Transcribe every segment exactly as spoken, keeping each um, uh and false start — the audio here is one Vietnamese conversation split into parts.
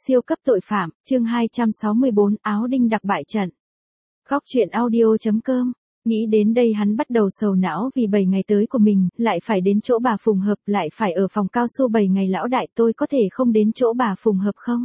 Siêu cấp tội phạm, chương hai trăm sáu mươi bốn, áo đinh đặc bại trận. Góc truyện audio.com. Nghĩ đến đây hắn bắt đầu sầu não vì bảy ngày tới của mình, lại phải đến chỗ bà Phùng Hợp, lại phải ở phòng cao su bảy ngày. Lão đại, tôi có thể không đến chỗ bà Phùng Hợp không?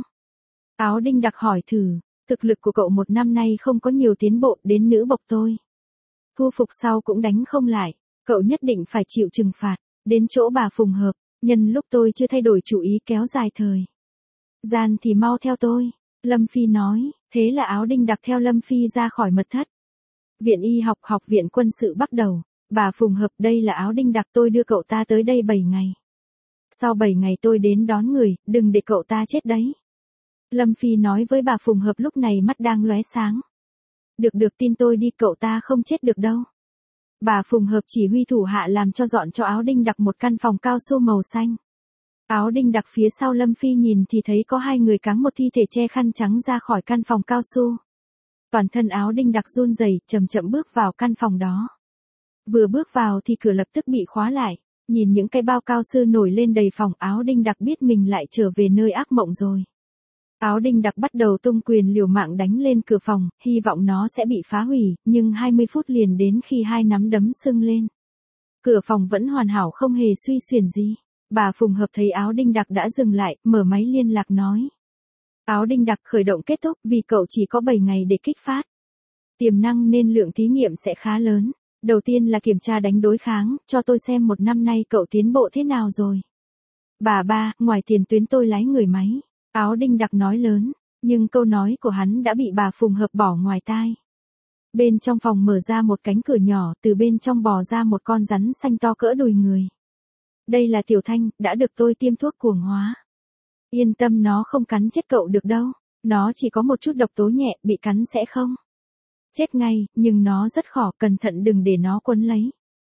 Áo đinh đặc hỏi thử, thực lực của cậu một năm nay không có nhiều tiến bộ, đến nữ bộc tôi thu phục sau cũng đánh không lại, cậu nhất định phải chịu trừng phạt, đến chỗ bà Phùng Hợp, nhân lúc tôi chưa thay đổi chủ ý kéo dài thời gian thì mau theo tôi, Lâm Phi nói. Thế là áo đinh đặc theo Lâm Phi ra khỏi mật thất. Viện y học, học viện quân sự bắt đầu. Bà Phùng Hợp, đây là áo đinh đặc, tôi đưa cậu ta tới đây bảy ngày. Sau bảy ngày tôi đến đón người, đừng để cậu ta chết đấy. Lâm Phi nói với bà Phùng Hợp lúc này mắt đang lóe sáng. Được được, tin tôi đi, cậu ta không chết được đâu. Bà Phùng Hợp chỉ huy thủ hạ làm cho dọn cho áo đinh đặc một căn phòng cao su màu xanh. Áo đinh đặc phía sau Lâm Phi nhìn thì thấy có hai người cáng một thi thể che khăn trắng ra khỏi căn phòng cao su. Toàn thân áo đinh đặc run rẩy, chậm chậm bước vào căn phòng đó. Vừa bước vào thì cửa lập tức bị khóa lại, nhìn những cái bao cao su nổi lên đầy phòng, áo đinh đặc biết mình lại trở về nơi ác mộng rồi. Áo đinh đặc bắt đầu tung quyền liều mạng đánh lên cửa phòng, hy vọng nó sẽ bị phá hủy, nhưng hai mươi phút liền đến khi hai nắm đấm sưng lên. Cửa phòng vẫn hoàn hảo, không hề suy xuyển gì. Bà Phùng Hợp thấy áo đinh đặc đã dừng lại, mở máy liên lạc nói. Áo đinh đặc, khởi động kết thúc, vì cậu chỉ có bảy ngày để kích phát. Tiềm năng nên lượng thí nghiệm sẽ khá lớn. Đầu tiên là kiểm tra đánh đối kháng, cho tôi xem một năm nay cậu tiến bộ thế nào rồi. Bà ba, ngoài tiền tuyến tôi lái người máy. Áo đinh đặc nói lớn, nhưng câu nói của hắn đã bị bà Phùng Hợp bỏ ngoài tai. Bên trong phòng mở ra một cánh cửa nhỏ, từ bên trong bò ra một con rắn xanh to cỡ đùi người. Đây là Tiểu Thanh, đã được tôi tiêm thuốc cuồng hóa. Yên tâm, nó không cắn chết cậu được đâu. Nó chỉ có một chút độc tố nhẹ, bị cắn sẽ không chết ngay, nhưng nó rất khỏ, cẩn thận đừng để nó quấn lấy.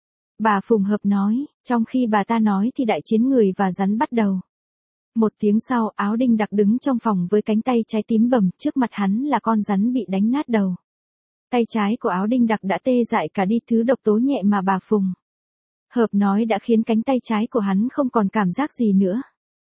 Bà Phùng Hợp nói, trong khi bà ta nói thì đại chiến người và rắn bắt đầu. Một tiếng sau, áo đinh đặc đứng trong phòng với cánh tay trái tím bầm, trước mặt hắn là con rắn bị đánh nát đầu. Tay trái của áo đinh đặc đã tê dại cả đi, thứ độc tố nhẹ mà bà Phùng Hợp nói đã khiến cánh tay trái của hắn không còn cảm giác gì nữa.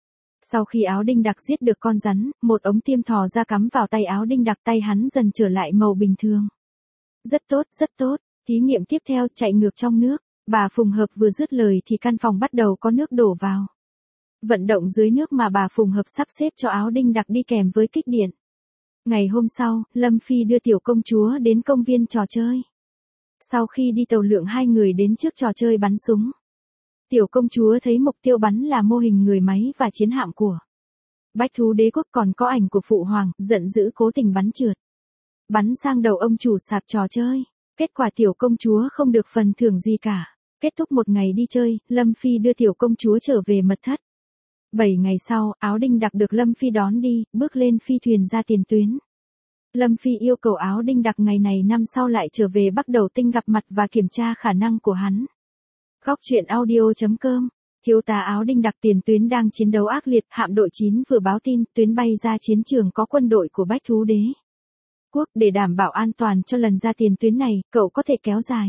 Sau khi áo đinh đặc giết được con rắn, một ống tiêm thò ra cắm vào tay áo đinh đặc, tay hắn dần trở lại màu bình thường. Rất tốt, rất tốt, thí nghiệm tiếp theo, chạy ngược trong nước. Bà Phùng Hợp vừa dứt lời thì căn phòng bắt đầu có nước đổ vào. Vận động dưới nước mà bà Phùng Hợp sắp xếp cho áo đinh đặc đi kèm với kích điện. Ngày hôm sau, Lâm Phi đưa tiểu công chúa đến công viên trò chơi. Sau khi đi tàu lượn, hai người đến trước trò chơi bắn súng. Tiểu công chúa thấy mục tiêu bắn là mô hình người máy và chiến hạm của Bách Thú Đế Quốc, còn có ảnh của Phụ Hoàng, giận dữ cố tình bắn trượt. Bắn sang đầu ông chủ sạp trò chơi. Kết quả tiểu công chúa không được phần thưởng gì cả. Kết thúc một ngày đi chơi, Lâm Phi đưa tiểu công chúa trở về mật thất. Bảy ngày sau, áo đinh đặc được Lâm Phi đón đi, bước lên phi thuyền ra tiền tuyến. Lâm Phi yêu cầu áo đinh đặc ngày này năm sau lại trở về Bắc Đầu Tinh gặp mặt và kiểm tra khả năng của hắn. Góc truyện audio.com. Thiếu tá áo đinh đặc, tiền tuyến đang chiến đấu ác liệt, hạm đội chín vừa báo tin, tuyến bay ra chiến trường có quân đội của Bách Thú Đế Quốc, để đảm bảo an toàn cho lần ra tiền tuyến này, cậu có thể kéo dài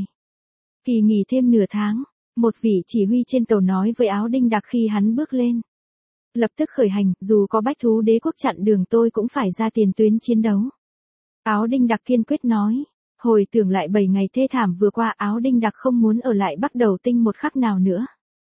kỳ nghỉ thêm nửa tháng. Một vị chỉ huy trên tàu nói với áo đinh đặc khi hắn bước lên. Lập tức khởi hành, dù có Bách Thú Đế Quốc chặn đường tôi cũng phải ra tiền tuyến chiến đấu. Áo đinh đặc kiên quyết nói. Hồi tưởng lại bảy ngày thê thảm vừa qua, áo đinh đặc không muốn ở lại Bắc Đầu Tinh một khắc nào nữa.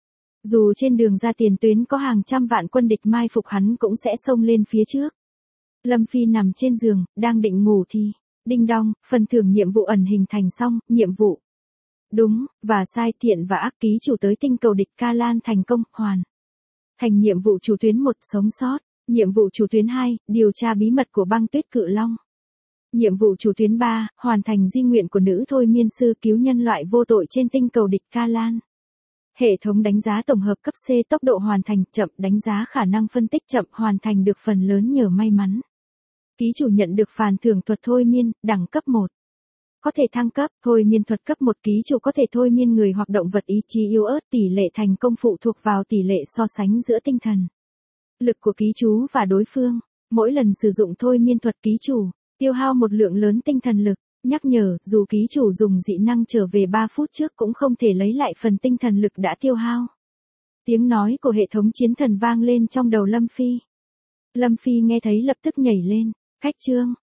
Dù trên đường ra tiền tuyến có hàng trăm vạn quân địch mai phục, hắn cũng sẽ xông lên phía trước. Lâm Phi nằm trên giường, đang định ngủ thì, đinh đong, phần thưởng nhiệm vụ ẩn hình thành xong, nhiệm vụ đúng và sai, thiện và ác, ký chủ tới tinh cầu địch Ca Lan thành công, hoàn thành nhiệm vụ chủ tuyến một, sống sót. Nhiệm vụ chủ tuyến hai, điều tra bí mật của băng tuyết cự long. Nhiệm vụ chủ tuyến ba, hoàn thành di nguyện của nữ thôi miên sư, cứu nhân loại vô tội trên tinh cầu địch Ca Lan. Hệ thống đánh giá tổng hợp cấp C, tốc độ hoàn thành chậm, đánh giá khả năng phân tích chậm, hoàn thành được phần lớn nhờ may mắn. Ký chủ nhận được phàn thưởng thuật thôi miên, đẳng cấp một. Có thể thăng cấp, thôi miên thuật cấp một, ký chủ có thể thôi miên người hoặc động vật ý chí yếu ớt, tỷ lệ thành công phụ thuộc vào tỷ lệ so sánh giữa tinh thần lực của ký chủ và đối phương. Mỗi lần sử dụng thôi miên thuật, ký chủ tiêu hao một lượng lớn tinh thần lực. Nhắc nhở, dù ký chủ dùng dị năng trở về ba phút trước cũng không thể lấy lại phần tinh thần lực đã tiêu hao. Tiếng nói của hệ thống chiến thần vang lên trong đầu Lâm Phi. Lâm Phi nghe thấy lập tức nhảy lên. Khách Trương,